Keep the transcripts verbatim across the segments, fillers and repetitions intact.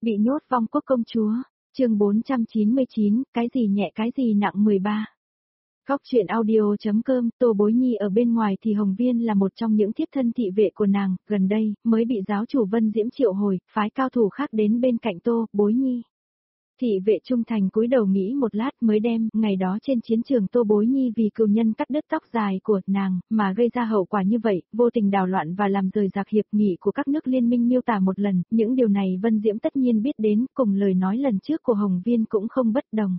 Bị nhốt vong quốc công chúa, chương bốn trăm chín mươi chín, cái gì nhẹ cái gì nặng mười ba. Góc truyện audio.com, Tô Bối Nhi ở bên ngoài thì Hồng Viên là một trong những thiếp thân thị vệ của nàng, gần đây, mới bị giáo chủ Vân Diễm triệu hồi, phái cao thủ khác đến bên cạnh Tô Bối Nhi. Thị vệ trung thành cúi đầu nghĩ một lát mới đem, ngày đó trên chiến trường Tô Bối Nhi vì cừu nhân cắt đứt tóc dài của nàng, mà gây ra hậu quả như vậy, vô tình đảo loạn và làm rời rạc hiệp nghị của các nước liên minh miêu tả một lần, những điều này Vân Diễm tất nhiên biết đến, cùng lời nói lần trước của Hồng Viên cũng không bất đồng.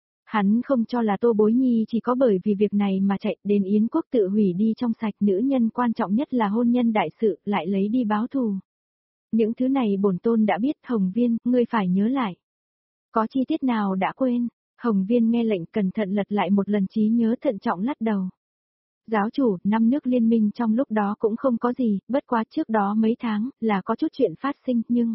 Hắn không cho là Tô Bối Nhi chỉ có bởi vì việc này mà chạy đến Yến quốc tự hủy đi trong sạch, nữ nhân quan trọng nhất là hôn nhân đại sự, lại lấy đi báo thù. Những thứ này bổn tôn đã biết, Hồng Viên, ngươi phải nhớ lại. Có chi tiết nào đã quên? Hồng Viên nghe lệnh cẩn thận lật lại một lần, trí nhớ thận trọng lắc đầu. Giáo chủ, năm nước liên minh trong lúc đó cũng không có gì, bất quá trước đó mấy tháng, là có chút chuyện phát sinh, nhưng...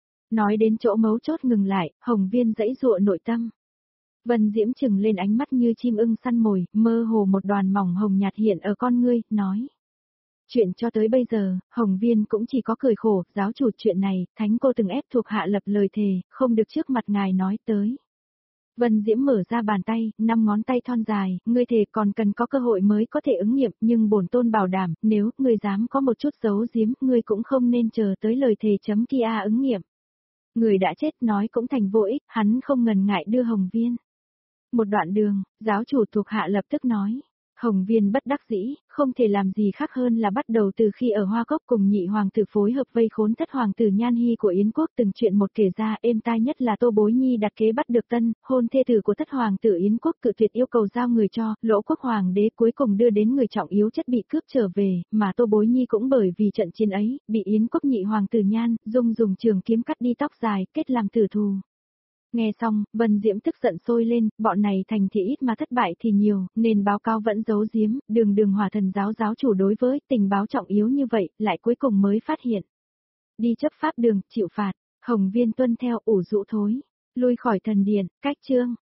Nói đến chỗ mấu chốt ngừng lại, Hồng Viên giãy giụa nội tâm. Vân Diễm trừng lên ánh mắt như chim ưng săn mồi, mơ hồ một đoàn mỏng hồng nhạt hiện ở con ngươi, nói. Chuyện cho tới bây giờ, Hồng Viên cũng chỉ có cười khổ, giáo chủ chuyện này, thánh cô từng ép thuộc hạ lập lời thề, không được trước mặt ngài nói tới. Vân Diễm mở ra bàn tay, năm ngón tay thon dài, ngươi thề còn cần có cơ hội mới có thể ứng nghiệm, nhưng bổn tôn bảo đảm, nếu ngươi dám có một chút giấu giếm, ngươi cũng không nên chờ tới lời thề chấm kia ứng nghiệm. Người đã chết nói cũng thành vô ích, hắn không ngần ngại đưa Hồng Viên. Một đoạn đường, giáo chủ thuộc hạ lập tức nói. Hồng Viên bất đắc dĩ, không thể làm gì khác hơn là bắt đầu từ khi ở Hoa Cốc cùng nhị hoàng tử phối hợp vây khốn thất hoàng tử Nhan Hy của Yến quốc, từng chuyện một kể ra, êm tai nhất là Tô Bối Nhi đặt kế bắt được tân, hôn thê tử của thất hoàng tử Yến quốc, cự tuyệt yêu cầu giao người cho, Lỗ quốc hoàng đế cuối cùng đưa đến người trọng yếu chất bị cướp trở về, mà Tô Bối Nhi cũng bởi vì trận chiến ấy, bị Yến quốc nhị hoàng tử Nhan, dung dùng trường kiếm cắt đi tóc dài, kết làm tử thù. Nghe xong, Vân Diễm tức giận sôi lên, bọn này thành thì ít mà thất bại thì nhiều, nên báo cáo vẫn giấu giếm, đường đường hỏa thần giáo giáo chủ đối với tình báo trọng yếu như vậy, lại cuối cùng mới phát hiện. Đi chấp pháp đường, chịu phạt, Hồng Viên tuân theo ủ rũ thối, lui khỏi thần điện, cách chương.